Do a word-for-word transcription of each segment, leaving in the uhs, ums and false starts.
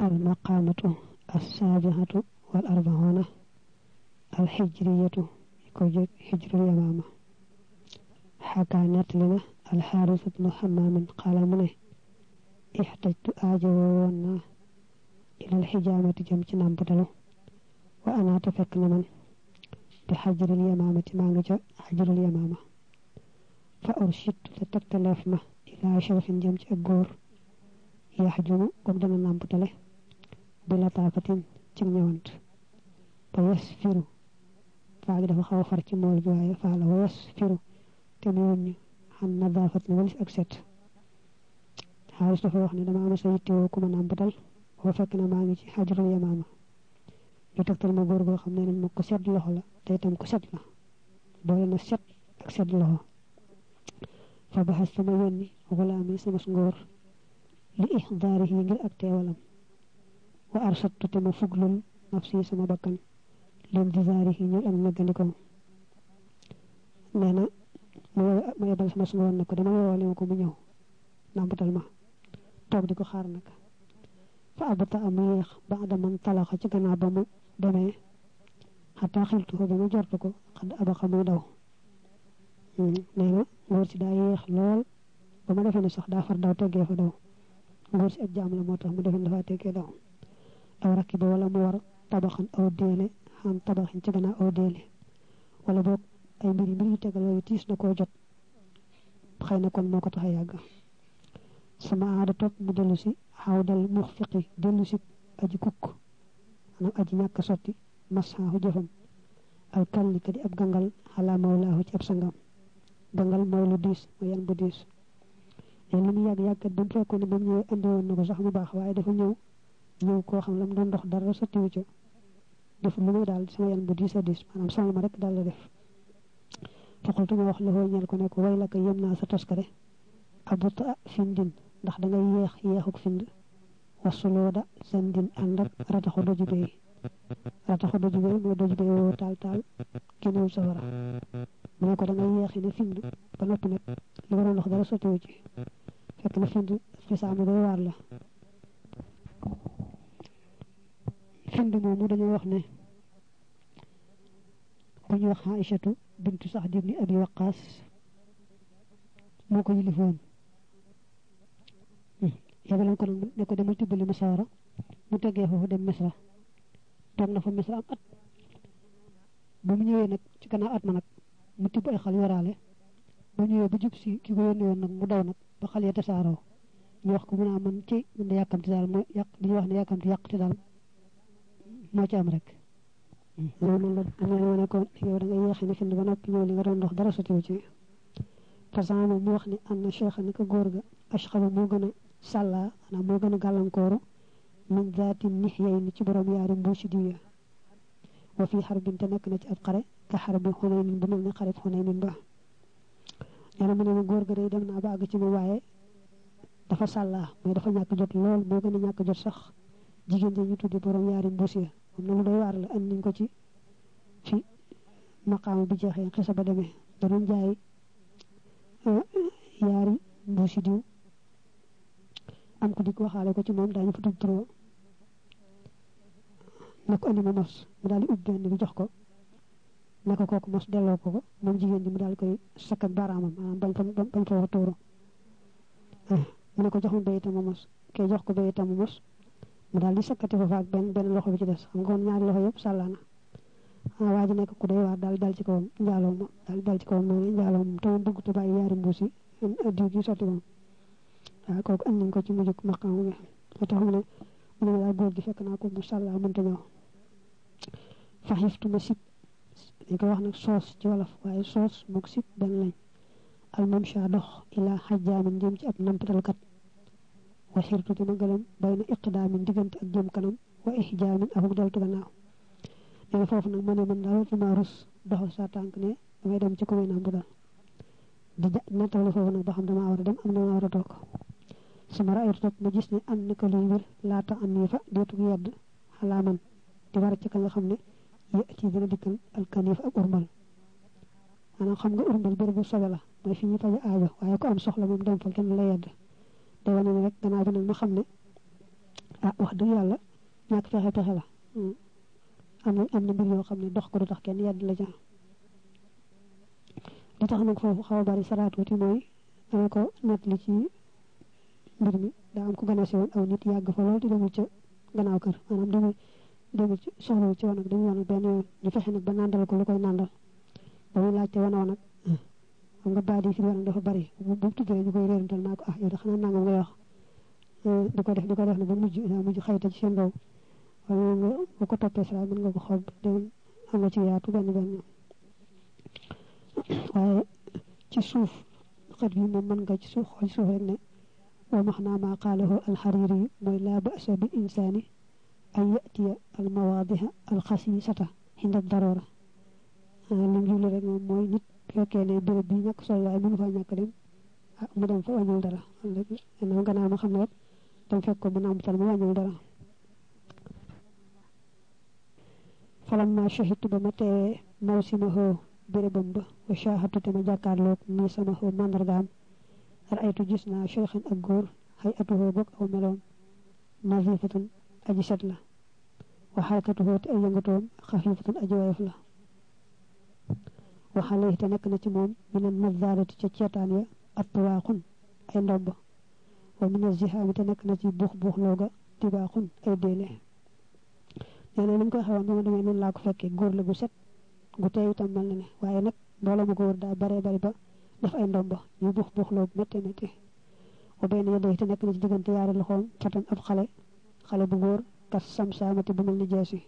المقامة السابعة والأربعون الحجرية حجر اليمامة. حكى نتلنا الحارث بن حمام قال منه احتجت آجونا إلى الحجامة جمع نامبتلو وأنا تفكنا من بحجر اليمامة مانجا حجر اليمامة فأرشدت تتكلفنا إلى شيخ جمع الجور يحجم قمدنا نامبتله بلطافة تنيوانت فيسفر فعل دفع خوفر كمول جوايا فعل ويسفر تنيوني عن نظافة وليس أكسد حارس دفع وحنا دما أما سيتيو كما نامبتل وفكنا مانجي حجر اليمامة يتكتل ما غور غو خمنا نما كو سد لخو لا تي تام كو سد لا دولا na set ak sed loxo fa bahas sama yoni wala mi sama ngor li ihdarihi ngir ak tewalam wa arsadtu tama fuglul nafsi sama bakkan len dizarihi ñu am nagandiko neena ma yebal sama ngor nako dama wole ko mu ñew nambatal ma tok diko xaar nak fa abata am yeex ba'da man talaxa ci gana ba mu demé hatta xiltu ko bama jortu ko xad aba xamu daw neena ngor ci da yeex lol bama defé ni sax da far daw tegge fa daw ngor ci ak jam la motax mu defé dafa tegge daw aw rakiba wala mu war tabaxan aw dele han tabaxin ci gana aw dele wala bok ay mbiri mbiri tegal yu tis na ko jot xeyna kon moko taxa yag sama aada top mu delu ci hawdal mukhfiqi delu ci aji kuk ana aji ñak soti masahu jefam al kalli kadi ab gangal ala mawlahu ci ab sangam gangal mawlu dis mo yan bu dis en limu yag yag kat bam fekkone bam ñew andi won nako sax mu bax waye dafa ñew ñew ko xam lam doon dox dara soti wu ci def lu dal sama yan bu dis dis manam sama ma rek dal la def faqultu ma wax la ho ñal ko ne ko way la ka yemna sa toskare abuta findin ndax da ngay yeex yeexuk find wasuluda sandin andak rataxu doju be rataxu doju be mo doju be wo tal tal kinu sawara mo ko da ngay yeexi ne find ba nopp nak li wara ndox dara soti wu ci fekk na find fi saamu do war la find mo mu dañu wax ne ko ñu wax Aishatu bintu Sa'd ibn Abi Waqqas moko yilifon yabalon ko ne ko demal tibali masara mu tegge fofu dem misra tok na fa misra am at bu mu ñewé nak ci kana at ma nak mu tib ay xal yorale bu ñewé bu jup ci ki ko yone won nak mu daw nak ba xal ya tassaro ñu wax ko mu na man ci ñu yakamti dal mo yak di wax ne yakamti yakti dal mo ci am rek lolu la amé wone ko yow da nga yex ni find ba nak ñew li nga doon dox dara soti ci fasama mu wax ni an cheikh ni ko gor ga ashqalu mo gëna salla ana mo gëna galankoro min zati nihyay ni ci borom yaari mbuci diya wa fi harbin tanak na ci ab xare ka harbi hunayn bu melni xare hunayn ba yana mu ne gor ga day dem na ba ag ci mu waye dafa salla moy dafa ñak jot lool mo gëna ñak jot sax jigen ji ñu tuddi borom yaari mbuci am na lu doy war la an ñu ko ci ci maqam bi jeexé xissa ba démé da doon jaay yaari mbuci diw am ko dik waxale ko ci mom dañu fa tuddu tro nako andi mo mos mu dal di ubben bi jox ko nako koku mos delo ko ko mom jigen di mu dal koy sakkat baramam manam bañ fa bañ fa toro mu ne ko jox mu bayita mo mos ke jox ko bayita mo mos mu dal di sakkati fa ak ben ben loxo bi ci dess xam nga won ñaari loxo yépp sallana ah waaji nek ku doy war dal dal ci kawam njaaloo ma dal dal ci kawam no njaaloo to bëgg to bay yaari mbusi diw gi sotti mom ah koku and nañ ko ci mujuk maqam bi tax mu ne mu la goor gi fekk na ko bu salla mën ta ñoo fahiftu masib ni ko wax nak sos ci wolof waye sos mok sip ben lañ al mamsha dox ila hajjamin jëm ci ab nampatal kat wa xirtu ci magalam bayna iqdamin digant ak jëm kanam wa ihjamin ak daltu gannaaw ne fofu nak mané man dal ma rus dox sa tank ne damay dem ci ko wéna bu dal di natal fofu nak ba xam dama wara dem am na wara tok sama ra'ay tok ma gis ne an ko li wir la ta an fa deetu yedd halaman di war ci ka nga xamne ya ci dina dikal al kanif ak urmal ana xam nga urmal bir bu sobe la moy fi ñu faja aajo waye ko am soxla mom dem fa kenn la yedd day wone rek gannaaw bi nak ma xamne ah wax dëgg yàlla ñàkk fexe pexe la am na am na mbir yoo xam ne dox ko du tax kenn yedd la ca li tax nag foofu xaw a bari saraatuuti mooy dama ko nett li ci mbir mi daa am ko gën a siwoon aw nit yàgg fa lool di demul ca gannaaw kër maanaam demul demul ci soxlawul ci wanag dañu wanag benn yoon ñu fexe nag ba nàndal ko lu koy nàndal ba muy laajte wanoo nag xam nga baat yi fi wanag dafa bari bu bu tuddee ñu koy réerantal naa ko ah yow da xanaa nangam ngay wax di ko def di ko def na ba mujj mujj xayta ci seen doom waaye nga bu ko toppee sara mën nga ko xob de am nga ci yaatu benn benn waaye ci suuf xët bi moom mën nga ci suuf xool suuf rek ne wa maxnaa ma qaalahu alxariri mooy laa ba'sa bil insaani an yatiya al mawaadiha al xasiisata inda daroora lim jublu rek moom mooy nit fekkee ne béréb bi ñàkk solo waaye mënu faa ñàkk dem ah mu dem fa wàññul dara léegi gannaaw ma xam ne rek dem fekk ko mu nàmpatal mu wàññul dara falam ma shahidtu ba ma teewee mawsimahu bérébam ba wa shahadtu te ma jàkkaarloog nii sama xoo mandargaam ra'aytu gis naa cheikhan ak góor xay atuhoo bokk aw meloom nazifatun aji set la wa xarakatuhoo te ay yëngatoom xafifatun aji woyof la waxale te nekk na ci moom minan nazarati ca ceetaan ya attuwaaxun ay ndomb wa mina zihaami te nekk na ci buux buux looga tibaaxun ay déele nee na ni ñu koy xawoon ba ma demee noonu laa ko fekkee góor la gu set gu tey itam mel na ne waaye nag mbooloo ma ko wër daa bare bari ba def ay ndomba ñu buux buux loogu métte métte wa benn yedday te nekk na ci diggante yaari loxoom fatan ab xale xale bu góor kas samsaamati bu mel ni jeesi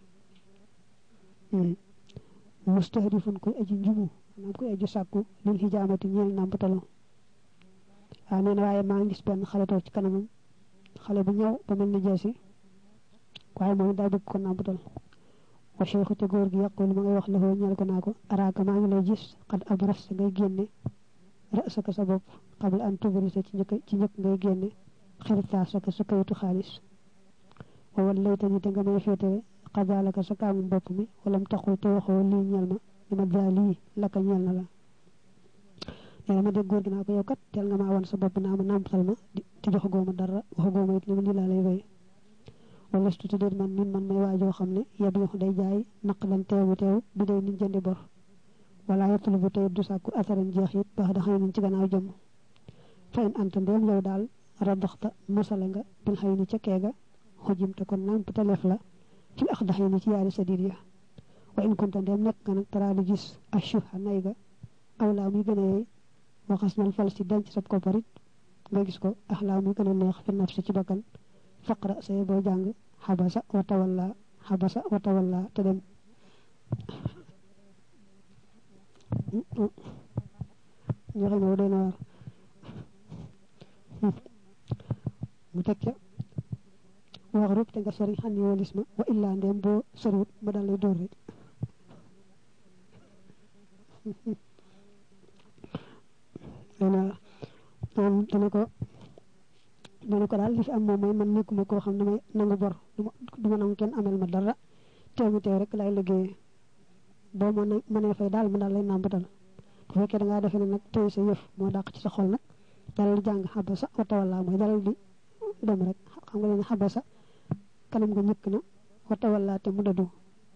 mustahdifun koy aji njumu maanaam koy aji sàkku lil hijaamati ñeel nàmpatalo waaw nee na waaye maa ngi gis benn xale toog ci kanamam xale bu ñëw ba mel ni jeesi waaye moom daa bëgg ko nàmpatal wa cheikhu te góor gi yàqul ma ngay wax la foo ñeel ko naa ko araaka maa ngi lay gis xad abras ngay génne ra'saka sa bopp qabla an tubrisa ci njëkk ci njëkk ngay génne xirtaasaka sa kayitu xaalis wa wallaytani te nga may féetale xadaalaka sa kaamum bopp mi walam taxul te waxoo lii ñeel ma li ma daa lii laka ñeel na la nee na ma dégg góor gi naa ko yow kat teel nga maa wan sa bopp naa ma nàmpatal ma te jox gooma dara wax gooma it li ma lii laa lay fay wala su tuddee man min man may waajoo xam ne yeb yox day jaay naq lan teewu teew bi day nit jëndi bor wala yettulu bu tey du sàkku asaran jeex it baax da xëy nañ ci gannaaw jëm fa in anta ndeem yow daal radaxta mosala nga bil xëy ni ca keega xujimte kon nàmp te lef la fil ax daxay ni ci yaari sa diir ya wa in kunta ndeem nekk nga nag taraa di gis ashuha nay ga awlaa muy gën a yeey waxas nal fal si denc sab kopparit nga gis ko axlaa muy gën a neex fi naf si ci bakkan faqra say boo jàng xabasa wa tawalla xabasa wa tawalla te dem ñoxe ma doy na war mu teg ca wax rub te nga sori xam ni walis ma wa illaa ndem boo soriwut ma dal lay dóor rek dana am dana ko dana ko daal li fi am moom mooy man nekkuma koo xam ne may nangu bor duma nangu kenn amel ma dara teew mi teew rek lay liggéeyee boo ma mënee fay daal ma daal lay nàmbatal bu fekkee da ngaa defe ne nag tey sa yëf moo dàq ci sa xol nag dalal di jàng xabasa wa tawalla mooy dalal di dem rek xam nga leen xabasa kanam nga ñëkk na wa tawalla te mu dadu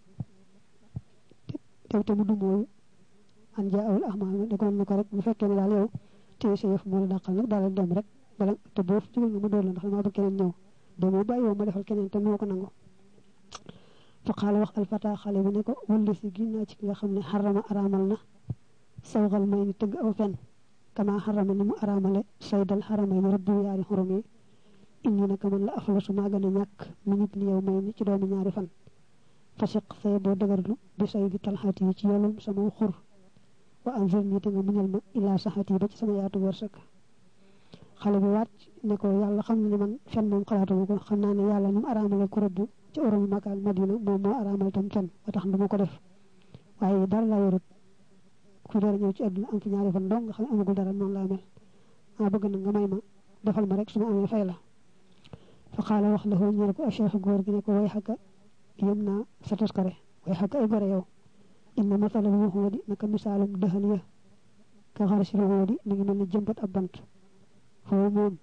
te te mu du mooyu an jaawul ahma da ko ko rek bu fekkee ne daal yow tey sa yëf moo la dàqal nag dalal dem rek bala te boo jógal nga mu dóor la ndax damaa bëgg keneen ñëw demoo bàyyi woo ma defal keneen te moo ko nangu fa xaala wax alfata xale bi ne ko wulli si ginnaa ci ki nga xam ne xarama araamal na sawxal may ni tëgg aw fen kama xarama ni mu araamale saydal xaramay ni rabbu yaari xurum yi indi naka man la aflasu maa gën a ñàkk mi nit ni yow may ni ci doomi ñaari fan fa siq saye boo dëgërlu bi say di talxaat yi ci yoolum sama xur wa anzir nii te nga muñal ma illaa saxaat yi ba ci sama yaatu wërsëg xale bi wàcc ne ko yàlla xam na ne man fen moom xalaatuma ko xam naa ne yàlla ni mu araamale ku rëbb ci oromu Makka ak Madina moom moo araamal tam fen ba tax duma ko def waaye dara laa yorut ku door ñëw ci àdduna am fi ñaari fan dong nga xam ne amagul dara noonu laa mel maa bëgg na nga may ma defal ma rek su ma amee fay la fa xaala wax la ñeel ko acheikh góor gi ne ko way xakka yëm naa sa toskare way xakka ay gore yow inna masala bu waxoo di naka misaalum dëxal ya ka xar si waxoo di mi ngi mel ni jëmbat ab bant foofu moom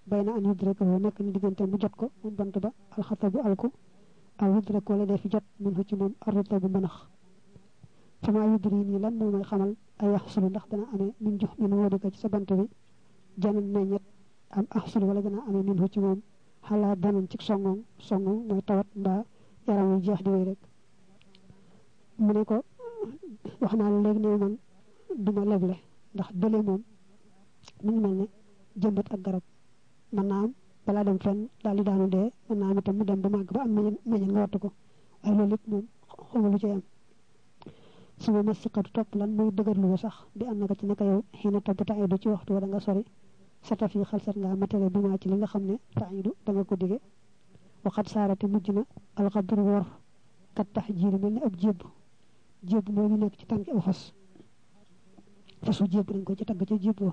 bayna an yudraka nek ni digënté mu jot ko mu bant ba al khatabu alku aw yudraka wala def jot mu ci mom arruta bu manax fama yudrini lan mo may xamal ay yahsul ndax dana amé min jox min wodika ci sa bant bi janan meñet am ahsul wala dana amé min ci mom hala danan ci songom songom moy tawat mba yaram yu jeex di way rek mu ne ko waxna la leg ne man duma leble ndax dele mom mu ngi melne jëmbat ak garab man na am bala dem fenn dal di daanu de man na am tam mu dem ba mag ba am meñen nga wattu ko ay loolu lépp moom xamul lu ci am suma masiqatu top lan muy dëgërlu sax bi am naka ci naka yow xina top ta'idu ci waxtu wa da nga sori sa taf yi xalsat nga matale bi ma ci li nga xamne ta'idu da nga ko dige waxat saarati mujjina al qadru war kat tahjir melni ab jeb jeb mo ñu nek ci tanki aw fas fasu jeb dañ ko ci tag ci jebo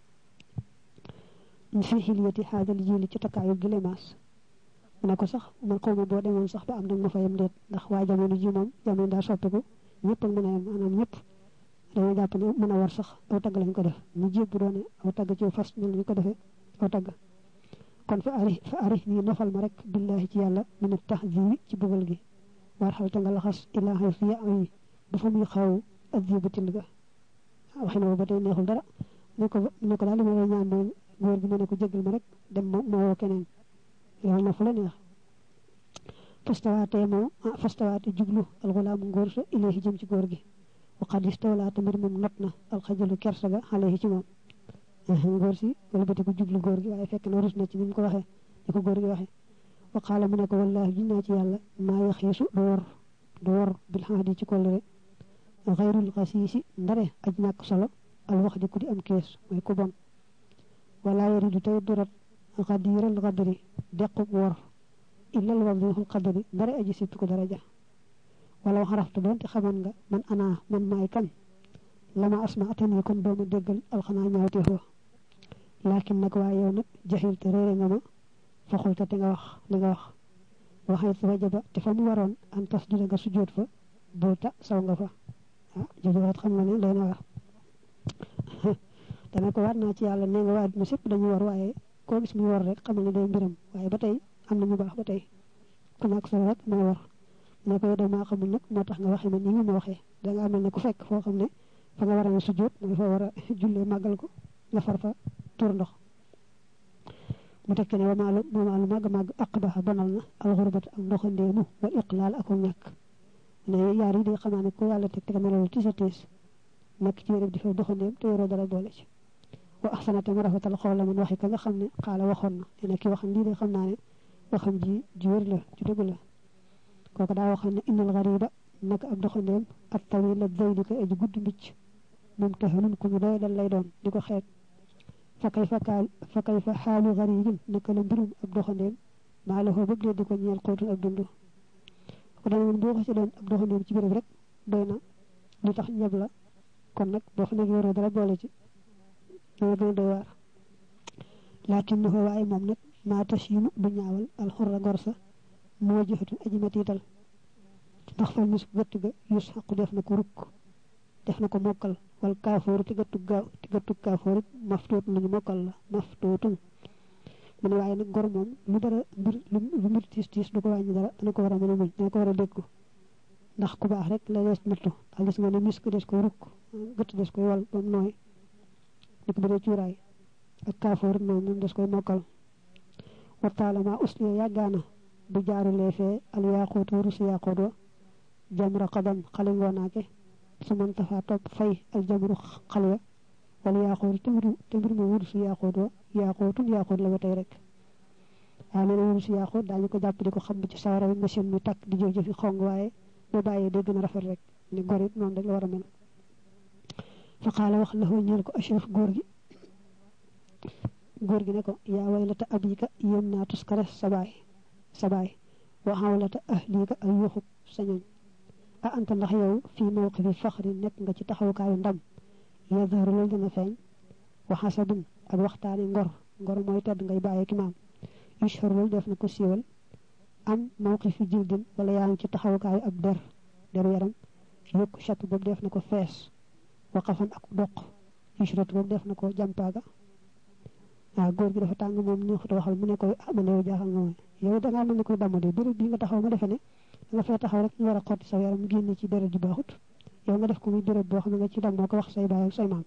fi hiliyati hadal jili ci takayu gilemas nako sax man ko mo bo demon sax ba am nak ma fayam det ndax wa jamono ji mom jamono da soppiku ñepp mëna yam anam ñepp dañu japp ni mëna war sax aw tag lañ ko def ñu jébbu doone aw tag ci fas ñu ñu ko defé aw tag kon fa ari fa ari ni nofal ma rek billahi ci yalla min tahzir ci bugal gi war xal ta nga laxas ilahi fi ay bu fa muy xaw azibatil ga waxina ba tay neexul dara ne ko ne ko dal li ma ñaan moy goor gi mëne ko jéggal ma rek dem mo wo keneen yow na fu la neex fastawaate mo fastawaate jublu al ghulam goor sa ilayhi jëm ci goor gi wa qad istawla tamir mum natna al khajalu kersa ga alayhi ci mom goor si wala bati ko jublu goor gi waye fekk na rus na ci nim ko waxe ni ko goor gi waxe wa qala mu ne ko wallahi jinna ci yalla ma yakhisu door door bil hadi ci kolere ghayrul qasisi ndare aj ñak solo al waxdi ku di am kees moy ko bon wala yaridu tay durat qadiral qadri dequ wor illa al wadhul qadri ndare aji sippi ko daraja wala xaraftu donte xaman nga man ana man may kan lama asma atani kon doomu deggal al khana ñaawte ho lakin nak wa yow nak jahil te reere nga ma fa xulta te nga wax li nga wax waxay sa wajaba te fa mu waron an tasdida nga sujud fa bota saw nga fa ah jojowaat xam nga ne lay na wax dana ko war na ci yalla ne nga waat mu sepp dañu war waye ko gis mu war rek xamal ne day mbiram waye batay am na ñu bax batay ku nak so rek mo war ne ko dama xamul nak motax nga waxe man ni nga ma waxe da nga amel ne ku fekk fo xamne fa nga wara sujud moy fa wara julle magal ko nga far fa tour ndox mu tek ne wa malu mo malu mag mag aqbaha banal na al ghurbat ak ndoxandemu wal iqlal ak ñak ne yaari di xamane ko yalla tek tek melal ci sa tes nak ci rek di fa doxandem te yoro dara boole ci wa ahsanata marafatal xawla man waxi ka nga xamne xala waxon na ene ki waxam li de xamna ne waxam ji ji wër la ci deug la koko da waxon ne innal ghariba nak ab doxandem at tawil ad-dayl ka aji gudd mbicc mum tahanun ku ñu doy dal lay doon diko xeet fa kayfa kal fa kayfa halu gharibin nak la mbirum ab doxandem ma la ho bëgg diko ñeel xootu ak dundu ko da ñu bo xasi doon ab doxandem ci bërepp rek doyna li tax ñeb la kon nak bo fa nek yoro dara boole ci do do do war lakin ho way mom nak ma tashinu bu ñaawal al hurra gorsa mo jëfatu aji metital ndax fa mus gëtt ga yus haqu def na ko rukk def na ko mokal wal kafur ti gëttu gaaw ti gëttu kafur maftut nañu mokal la maftutun mu ne waye nak gor mom lu dara mbir lu mbir tis tis du ko wañi dara dana ko wara mëna muñ dana ko wara dekk ndax ku baax rek la des nattu da gis nga ne misk des ko rukk gëtt des ko wal bam noy dik bu ci ray ak kafur no mom des koy mokal wa ta'ala ma usli ya gana bu jaaru lefe al yaqut rus yaqut jamra qadam khalingonake suman tafa top fay al jamru khalwa wal yaqut tamru tamru mo rus yaqut yaqutun yaqut la batay rek ala rus yaqut dañu ko japp diko xam ci sawara machine mi tak di jëf fi xong waye bo baye de gëna rafet rek ni gorit non rek la wara mel fa qala wax lahu ñeel ko ashaf gor gi gor gi ne ko ya waylata abika yemna tuskara sabay sabay wa hawlata ahlika ay yuxu sañu a anta ndax yow fi mawqifi fakhri nek nga ci taxawkaayu ndam yadharu lol dana feñ wa hasabun ak waxtaani ngor ngor moy tedd ngay baye ki maam yushhar lol def na ko siwal am mawqifi jildin wala yaang ci taxawkaayu ab der deru yaram yok chat bob def na ko fess waqafan ak doq yushrat bob def na ko jampaga waaw góor gi dafa tàng moom neexut waxal mu ne ko ah man yow jaaxal nga ma yow da ngaa mel ni koy damm de béréb bi nga taxaw ma defe ne da nga fee taxaw rek ñu war a xotti sa yaram génn ci deret ju baaxut yow nga def ko muy béréb boo xam ne nga ci dammoo ko wax say baay ak say maam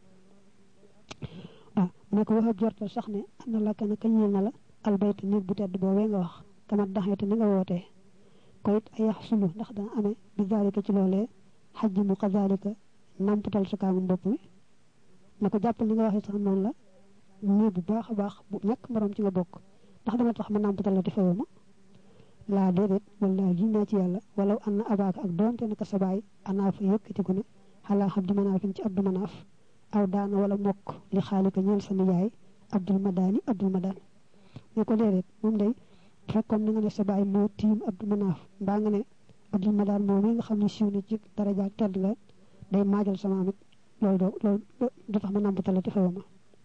ah mu ne ko waxab jortal sax ne am na lakka na kañeel na la albayt néeg bu tedd boobee nga wax kamat daxeete ni nga wootee ko it ay yax sulu ndax dana amee bi zalika ci loolee xajji mu kazalika namputal sa kaamu bopp mi ne ko jàppal li nga waxee sax noonu la néeg bu baax a baax bu ñàkk morom ci nga bokk ndax dama tax ma namputal la te fayoo ma laa déedéet wala giñ naa ci yàlla walaw an na abaaka ak doonte naka sa baay anaaf yëkkatiku na xalaa abdu manaafin ci abdu manaaf aw daana wala mokk li xaalika ñeel sa nijaay abdul madaani abdul madaan ne ko déedéet moom day fekkoon na nga ne sa baay moo tiim abdul manaaf mbaa nga ne abdul madaan moom mi nga xam ne siiw na ci daraja tedd nga day maajal sama amit loolu doo loolu du tax ma namputal la te fayoo ma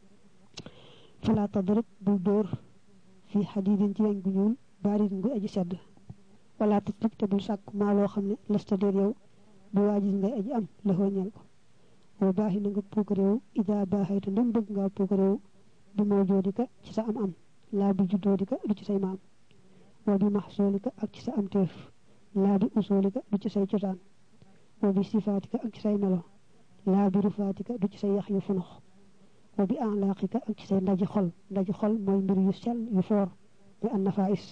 falaa tadrib bul dóor fii xadiidin ci weñ gu ñuul baarin gu aji sedd wala tatlub te bul sàkk maa loo xam ne lasta déer yow bu waajis ngay aji am la xooñeel ko wa baaxi na nga puuk réew ida baaxayta ndem bëgg ngaa puuk réew bi moo joodika ci sa am am laa bi juddoodika du ci say maam wa bi maxsoolika ak ci sa am teef laa bi usoolika du ci say cosaan wa bi sifaatika ak ci say melo laa bi rufaatika du ci say yax yu funux wa bi alaaqika ak ci say ndaji xol ndaji xol mooy mbir yu sell yu foor muy an nafaais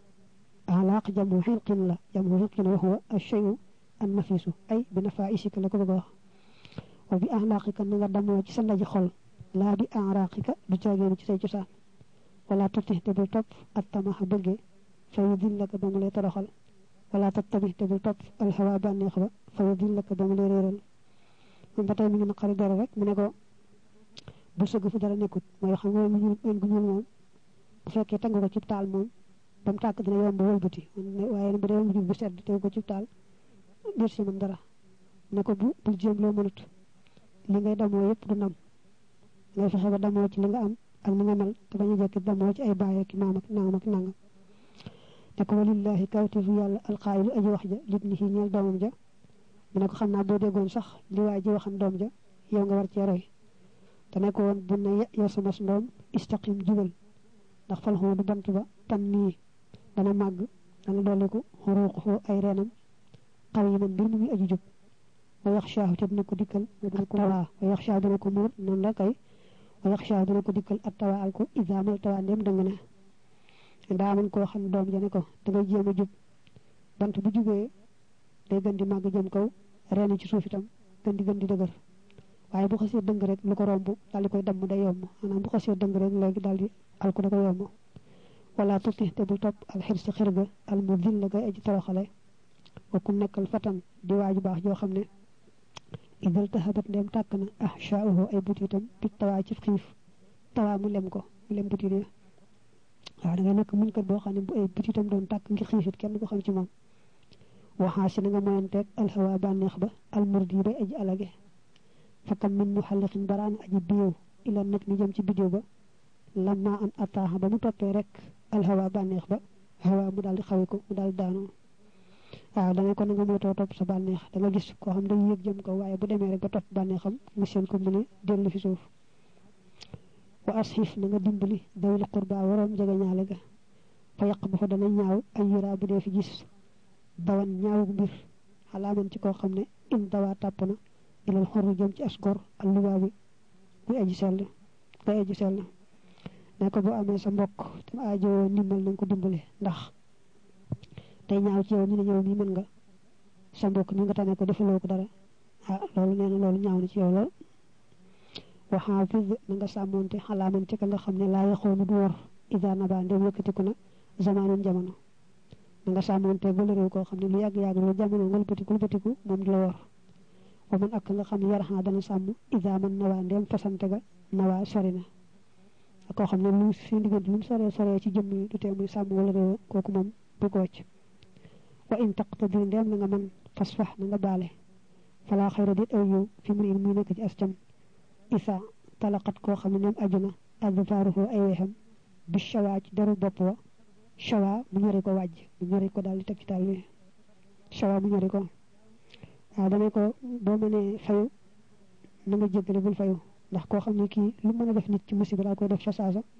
alaaq jamu xilqin la jamu xilqin wa huwa ash-shay'u an nafisu ay bi nafaisika la ko bëgg a wax wa bi alaaqika na nga damoo ci sa ndaji xol laa bi araaqika du caageenu ci say cosaan wala tuti te bul topp at tamaxa bëgge fa yudillaka ba mu lay toroxal wala tattabi te bul topp alhawa bànneex ba fa yudillaka ba mu lay réeral moom ba tey mi ngi naqari dara rek mu ne ko bu sëgg fu dara nekkut mooy xam nga ñu ñu ñu moom bu fekkee tàng ko ci taal moom ba mu tàkk dina yomb wëlbati waaye bu dee ñu bu sedd te ko ci taal dir si man dara ne ko bu bul jéem loo mënut li ngay damoo yëpp du nam ngay fexe ba damoo ci li nga am ak ni nga mel te bañ a jekki damoo ci ay baay ak maam ak nangam ak nangam te ko walillahi kawtifu yàlla alxaayilu aji wax ja libnihi ñeel doomam ja mu ne ko xam naa boo déggoon sax li waa ji waxan doom ja yow nga war cee roy te ne ko woon bu ne yow sama ndoom istaqim jubal ndax fal xoo du bant ba tan nii dana màgg dana dolliku xuruuqu ay reenam xaw yi man mbir mu ngi aju jub wa yaxshaahu te dina ko dikkal dina ko tawaa wa yaxshaahu dina ko muur noonu la kay wa yaxshaahu dina ko dikkal at tawaa al ko isaamal tawaa ndem dëng na daa amoon koo xam doom ja ne ko dangay jéem a jub bant bu jubee day gën di màgg jëm kaw reeni ci suuf itam gën di gën di dëgër waaye bu xasee dëng rek lu ko romb daal di koy damm day yomb maanaam bu xasee dëng rek léegi daal di alku da ko yomb wala tuti te bul topp al xir si xir ga al mu dil la gay aji toroxale wa ku nekkal fatan di waaju baax joo xam ne idal tahabat ndem tàkk na ah shaahu ay butitam bit tawaa ci xiif tawaa mu lem ko mu lem butit ya waaw da nga nekk muñ kat boo xam ne bu ay butitam doon tàkk ngir xiifit kenn du ko xam ci moom waxaa si na nga moyanteeg alhawa bànneex ba almurdi bay aji alage fakam min mu xalliqin baraan aji biiw ila nag ni jëm ci bidéo ba lamma an ataaxa ba mu toppee rek alhawa bànneex ba hawa mu daal di xawi ko mu daal di daanoo waaw da nga ko na nga moytoo topp sa bànneex da nga gis koo xam day yëg jëm kaw waaye bu demee rek ba topp bànneexam nga seen ko mu ne dellu fi suuf wa asxiif na nga dimbali dawil qurba waroom jege ñaale ga fa yàq ba fa dana ñaaw ay yuraa bu dee fi gis dawan ñaawu mbir xalaaman ci koo xam ne in dawaa tàpp na ilal xorru jëm ci asgor alluwaa bi muy aji sell muy aji sell ne ko boo amee sa mbokk te aajowoo ndimbal na nga ko dimbale ndax tey ñaaw ci yow ñu ne yow mii mën nga sa mbokk mi nga tane ko defaloo ko dara ah loolu nee na loolu ñaaw na ci yow lool waxaa fi na nga sàmmoonte xalaaman ci ka nga xam ne laa yaxoonu du wor ida naba ndem yëkkatiku na zamaanun jamono na nga sàmmoonte bala réew koo xam ne lu yàgg-yàgg lu jamono ngëlbatiku lbatiku moom du la wor wa man ak nga xam ne yaraxaa dana sàmm ida man nawaa ndem fasante ga nawaa sori na koo xam ne lu seen diggante lu mu soree soree ci jëmm du tee muy sàmm wala réew kooku moom bu ko wàcc wa in taqtadi ndem na nga man fasfax na nga baale falaa xayra dit aw yow fi mu in muy nekk ci ascam isa talaqat koo xam ne ñoom aju na adfaaruhu ay weexam bi shawaa ci deru bopp wa shawaa mu ñori ko wàjj mu ñori ko daal di teg ci taal bi shawaa mu ñori ko waaw dana ko boo mënee fayu na nga jéggale bul fayu ndax koo xam ne kii lu mën a def nit ci musiba daa koy def fa saasa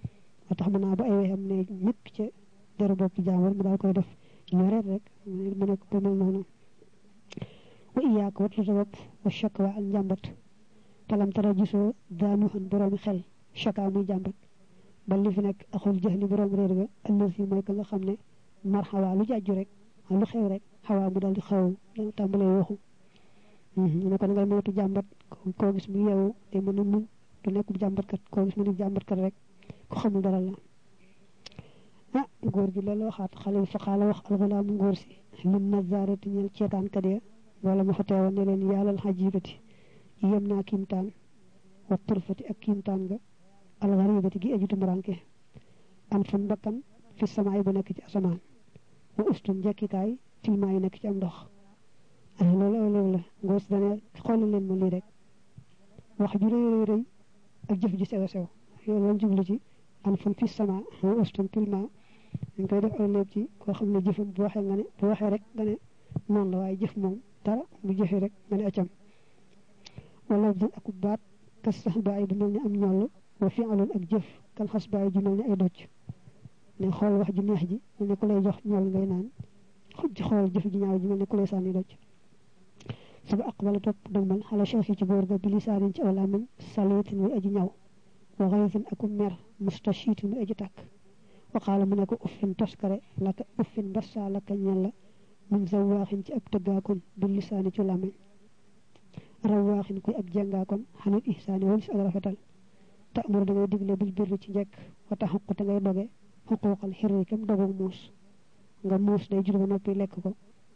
tax mën naa ba ay wexam ne ñëkk ca deru bopp jaamur mu daal koy def ñoreet rek mu nekk ko mel noonu wa iyaaka wattu sa bopp wa shakwa ak njàmbat talam tara gisoo daanu xan boroomi xel shaka muy jàmbat ba li fi nekk axul jahli borom réer ga allasi mooy ka nga xam ne mar xawaa lu jàjju rek lu xew rek xawaa mu daal di xaw tàmbalee waxu ñu ne ko ngay moytu jàmbat koo gis mu yeewu te mën a muñ du nekk jàmbatkat koo gis mu nekk jàmbatkat rek ku xamul dara la ah góor gi loolu waxaat xale yi fa xaala wax alxulaamu ngóor si lim nazaarati ñeel ceetaankat ya wala ma fa teewoon ne leen yàllal xajibati yem naa kiimtaan wa turfati ak kiimtaan nga alxaribati gi ajutu maranke am fan bakkan fi samaay bu nekk ci asamaan wa ustun njekkikaay filmaa yi nekk ci am ndox ah loolu aw loolu la ngóor si dane xoolal leen ma lii rek wax ju rëy rëy rëy ak jëf ju sew sew yow loolu jublu ci am fan fi sama wa ustun filmaa dañ koy def aw léeb ci koo xam ne jëfam bu waxee nga ne bu waxee rek nga ne noonu la waaye jëf moom dara bu jëfee rek nga ne acam wala dul akub baat kas sax baay bu mel ni am ñoll wa fi aloon ak jëf kal xas baay ju mel ni ay docc ne xool wax ju neex ji mel ne ku lay jox ñoll ngay naan ci xool jëf ji ñaaw ji mel ne ku lay sànni docc saba aqbala topp dëgmal xala cheikh yi ci góor ga bi lisaanin ci awlaamin saliitin muy aji ñaw wa xayfin akum mer mustashiitin muy aji tàkk waxaala mu ne ko uffin toskare laka uffin mbassa laka ñel la min zawaaxin ci ab tëggaakon bi lisaani ci làmmiñ rawaaxin kuy ab jàngaakon xanit ihsaani walis ak rafetal te amul da ngay digle bil birri ci njekk wata xuq te ngay doge xuquuqal xirri kam dogog muus nga muus day jur ba noppi lekk ko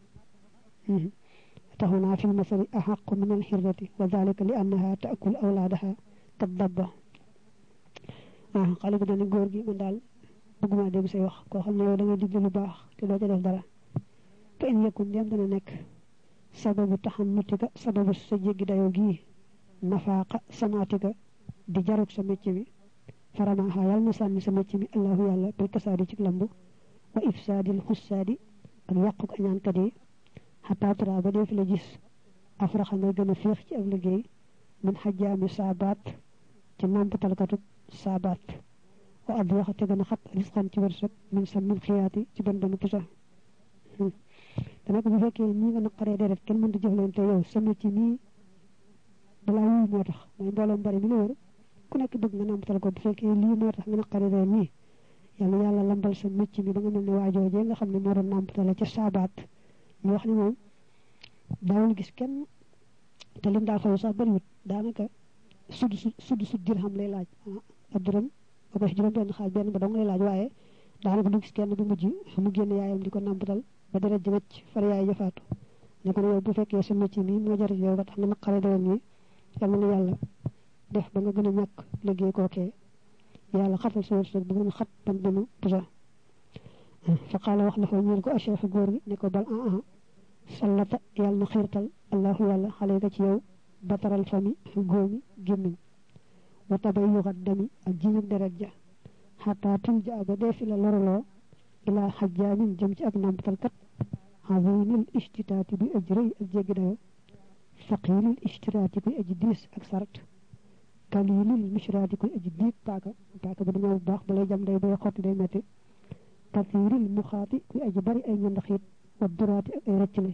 taxunaa fil masali axaqu min al xirrati wa dalika li annaha taakul awlaadaha kat dabba ah xale bi dani góor gi man daal bëgguma dégg say wax koo xam ne yow da ngay digle lu baax te doo ca def dara te in yëkkun dem dana nekk sababu taxannutika sababu sa jéggi dayoo gii nafaaqa sanaatika di jarug sa mécc mi faramaaxa yàlla na sànni sa mécc mi allahu yàlla bil kasaadi ci lamb wa ifsaadil xussaadi ak yàquk añaankat yi xataatara ba dee fi la gis afraxa ngay gën a féex ci ab liggéey min xajaami saabaat ci nàmpatalkatub saabaat wa ab waxa te gën a xat risqan ci wërsëg min sa min xiyaati ci ban banu pusa dana ko bu fekkee nii nga naqaree deret kenn mënta jëflante yow sa métier nii balaa wuy moo tax mooy mbooloo bari mi la wër ku nekk bëgg nga nàmpatal ko bu fekkee lii moo tax nga naqaree deret nii yàlla yàlla lambal sa métier mi ba nga mel ne waajoojee nga xam ne moo doon nàmpatale ca saabaat ñu wax ni moom daawul gis kenn te lim daa fayu sax bariwut daanaka sud sud sud dirham lay laaj ab dërëm ba ko juróom benn xaaj benn ba dong lay laaj waaye daanaka du gis kenn bu mujj mu génn yaayam di ko nàmpatal ba deret ji wecc far yaay jafaatu ne ko yow bu fekkee sa métier mi moo jar yow ba tax nga naqare deret nii yàlla na yàlla def ba nga gën a ñàkk liggéey kookee yàlla xatal sa wërsëg bu gën a xat ban banu pusa fa qaala wax na fa ñeel ko acheikh góor gi ne ko bal a a sallata yàlla na xiirtal allahu yàlla xale ka ci yow bataral fami góomi gémmiñ wa tabay yuxat dami ak jiñu deret ja xataa tul ja ba dee fi la loroloo ilaa xajjaamin jëm ci ab nàmpatalkat xazinil istitaati bi aj rëy ak jéggi dayo faqilil istiraati kuy aji diis ak sart kalilil mishraati kuy aji diig paaka paaka ba dañoo bu baax balay jam day bay xotti day metti kathiril muxaati kuy aji bari ay ñandaxiit wa duraati ak ay rëccale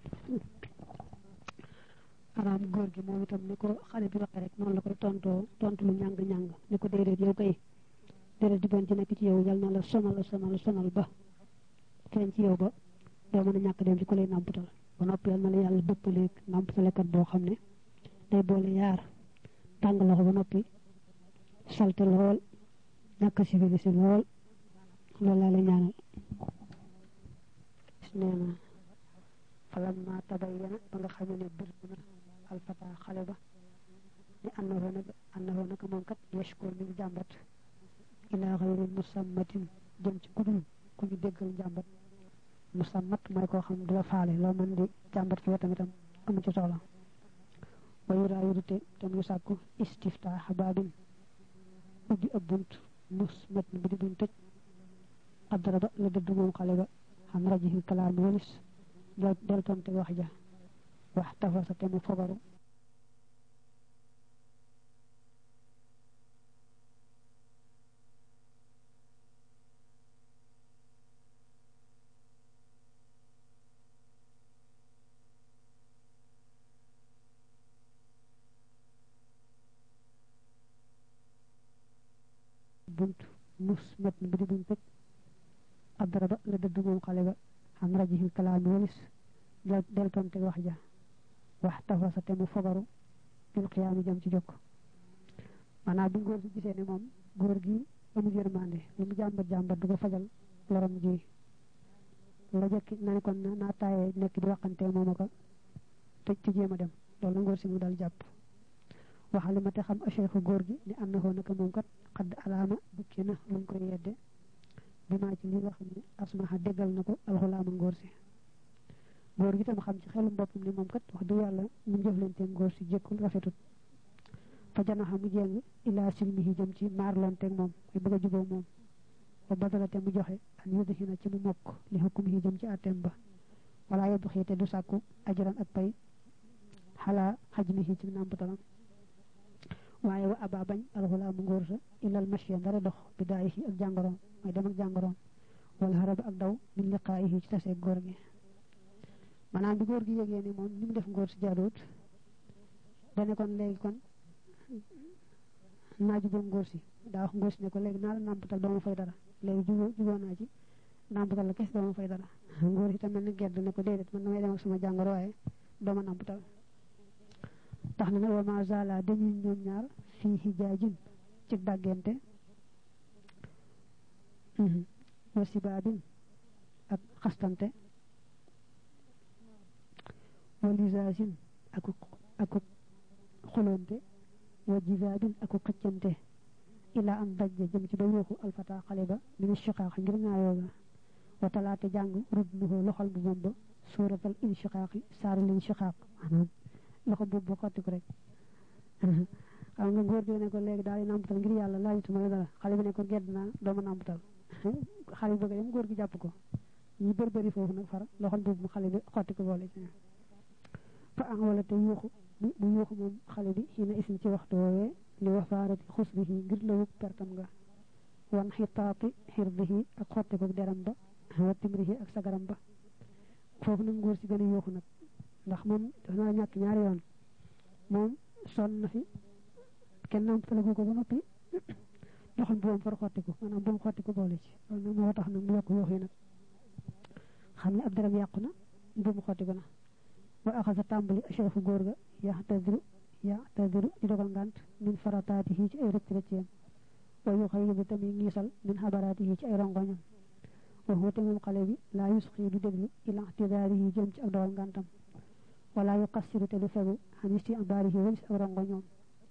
araam góor gi moom itam ni ko xale bi waxee rek noonu la koy tontoo tontu lu ñàng-ñàng ni ko déedéet yow kay déedéet di bon ci nekk ci yow yal na la sonal sonal sonal ba feeñ ci yow ba doo mën a ñàkk dem ci ku lay nàmpatal ba noppi yal na la yàlla dëppaleeg nàmpatalekat boo xam ne day boole yaar tàng loxo ba noppi salte lool ñàkk civilisé lool loolu laa lay ñaanal nee na falam ma tabayyana ba nga xam ne bir na alfata xale ba ni annahu nag annahu nag moom kat yashkur mi jàmbat ila xayri musammatin jëm ci kudul ku ñu déggal jàmbat musammat mooy koo xam du la faale loo mën di jàmbat fi wetam itam amu ci soxla wayu raayurite tam yu sàkku istiftaax baabin ubbi ab bunt musmat bi di buñ tëj addara ba la dëdd moom xale ba xam rajihil kalaam walis del tonte wax ja wax tafasa te mu fogaru bunt mus met bi di buñ tëj adraba la dëdd moom xale ba xam rajihil kalaami walis del del tonte wax ja wax tafasa te mu fogaru bil xiyaami jëm ci jokk maanaam bu góor si gisee ne moom góor gi amul yërmande lu mu jàmbat jàmbat du ko fajal loram ji la jëkki na ne kon naa taayee nekk di waxante moom ko tëj ci jéem a dem loolu ngóor si mu dal jàpp waxali ma te xam acheikhu góor gi ni ànd na naka moom kat xadd alaama bukki na luñ koy yedde bi maa ci li nga xam ne asmaha déggal na ko alxulaama ngóor si góor gi tam xam ci xelum boppam ni moom kat wax dëgg yàlla mu jëflante ngóor si jëkkul rafetut fa janaxa mu jéng ilaa silmihi jëm ci maarlonteeg moom ay bëgg a juboo moom ba badalate mu joxe an yudxina ci mu mokk li xukkumihi jëm ci àtteem ba wala yeddu xiite du sàkku ajran ak pay xalaa xajmihi ci nàmpatalam waaye wa aba bañ alxulaamu ngóor sa ilal machia ndara dox bi daayihi ak jàngoroom mooy dem ak jàngoroom wala haraba ak daw min liqaayihi ci taseeg góor gi maanaam bi góor gi yégee ni moom ni mu def ngóor si jaaduwut dane kon léegi kon naa jubóo ngóor si daa wax ngóor si ne ko léegi naa la nàmpatal dooma fay dara léegi jubóo jubóo naa ci nàmpatal la kes dooma fay dara ngóor si tam mel ni gedd ne ko déedéet man damay dem ak sama jàngoro waaye dooma nàmpatal tax na ne wa ma zala dañuy ñoom ñaar fii hijaajin ci dàggente wa sibaabin ak xastante wa lisaasin aku aku xulonte wa jizaabin aku xëccante ila am dajje jëm ci ba yooxu alfata xale ba min shiqaaq ngir ngaayoo ga wa talaate jàng rudnuhu loxal bu moom ba suuratal inshiqaaqi saari lin shiqaaq maanaam loxo boobu ba xottiku rek xam nga góor gi ne ko léegi daal di nàmpatal ngir yàlla laajutuma la dara xale bi ne ko gedd naa dooma nàmpatal xale bi bëgg dem góor gi jàpp ko ñu bërbëri foofu nag far loxol boobu mu xale bi xotti ko boole ci fa an wala te yuuxu bu yuuxu moom xale bi xina isin ci waxtu woowee li wafaarati xusbihi ngir la wub pertam nga wan xitaati xirdihi ak xotti ko deram ba wa timrihi ak sagaram ba foofu nag góor si gën a yuuxu nag ndax moom dafa naa ñàkk ñaari yoon moom sonn na fi kenn nàmpatalagu ko ba noppi loxol boobu far xotti ko maanaam boobu xotti ko boole ci loolu nag moo tax nag mu yokk yuux yi nag xam ne ab deram yàqu na boobu xotti ko na wa axasa tàmbali achefu góor ga yaxtadiru yaxtadiru di dogal ngànt min farataatihi ci ay rëcc rëcceem wa yu xëy bu tamit ngiisal min xabaraatihi ci ay rongoñam wa xuute moom xale bi laa yusxii du déglu ila ixtidaarihi jëm ci ak dogal ngàntam wala yu qassiru te du fegu xanisti ambaarihi walis ak rongoñoom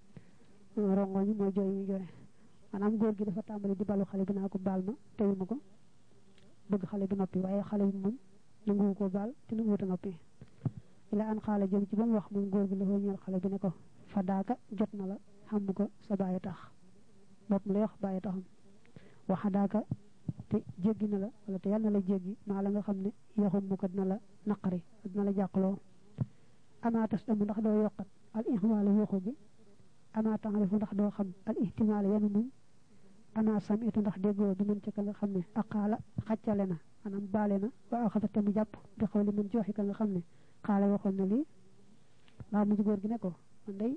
rongoñu mooy jooy yi jooy maanaam góor gi dafa tàmbali di balu xale bi naa ko baal ma teyu ma ko bëgg xale bi noppi waaye xale bi moom nangu ko baal te nangu wuta noppi ila an xaala jëm ci ba mu wax moom góor gi la foo ñeel xale bi ne ko fadaaka jot na la xam ko sa bàyyi tax bopp mu lay wax bàyyi taxam waxadaaka te jéggi na la wala te yàlla na la jéggi maa la nga xam ne yaxum mu ko dina la naqari dina la jàqloo amaatas amu ndax doo yokkat al ihmaala yuuxu gi ama taxarifu ndax doo xam al ihtimaal yanu muñ ama sam itu ndax déggoo bi mën ci ka nga xam ne aqaala xaccale na maanaam baale na wa axasa te mu jàpp bi xaw li mën ci waxi ka nga xam ne xaala waxoon na lii laa mujj góor gi ne ko man day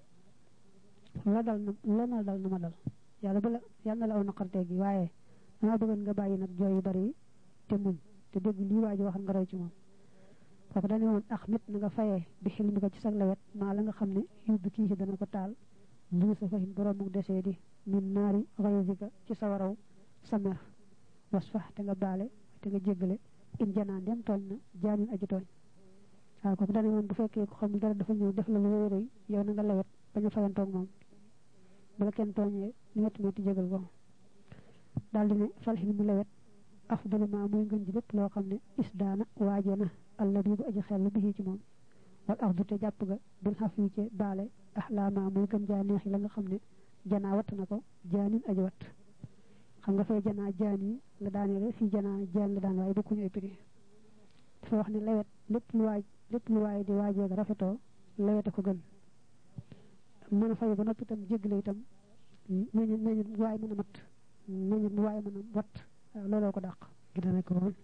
la dal na la na dal na ma dal yàlla ba la yàlla na la aw naqartee gi waaye dama bëggoon nga bàyyi nag jooy yu bari yi te muñ te dégg lii waa ji waxal nga roy ci moom kooku dañu woon ax mit na nga fayee bi xil mi ko ci sag lawet maa la nga xam ne yuddu kii si dana ko taal lu sa fahin borom mu desee di min naari xayzika ci sawaraw sa mer was fax te nga baale te nga jéggale in janaan dem tooñ na jaanin aji tooñ waaw kooku dañu woon bu fekkee ko xamul dara dafa ñëw def la lu rëy rëy yow na nga lawet bañ a fayantoog moom bala kenn tooñee li metti metti jégal ko daal di ne falxin mu lawet afdalu ma mooy ngën ji lépp loo xam ne isdaana waaje na alla bi bu aji xel bi ci moom wal axdu te jàpp ga bil xaf yi ci baale axlaama mooy gën jaa neexi la nga xam ne janaa watt na ko jaanin aji watt xam nga fay janaa jaan yi la daanele fii janaa jaan la daan waaye bokkuñu ay prix dafa wax ne lawet lépp lu waaj lépp lu waay di waajee ga rafetoo lawete ko gën mën a fay ba noppi itam jéggale itam meññ meññ bu waay mën a mat meññ bu waay mën a watt looloo ko dàq gi dana ko woon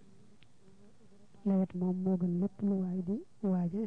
lawet moom moo gën lépp lu waay di waaje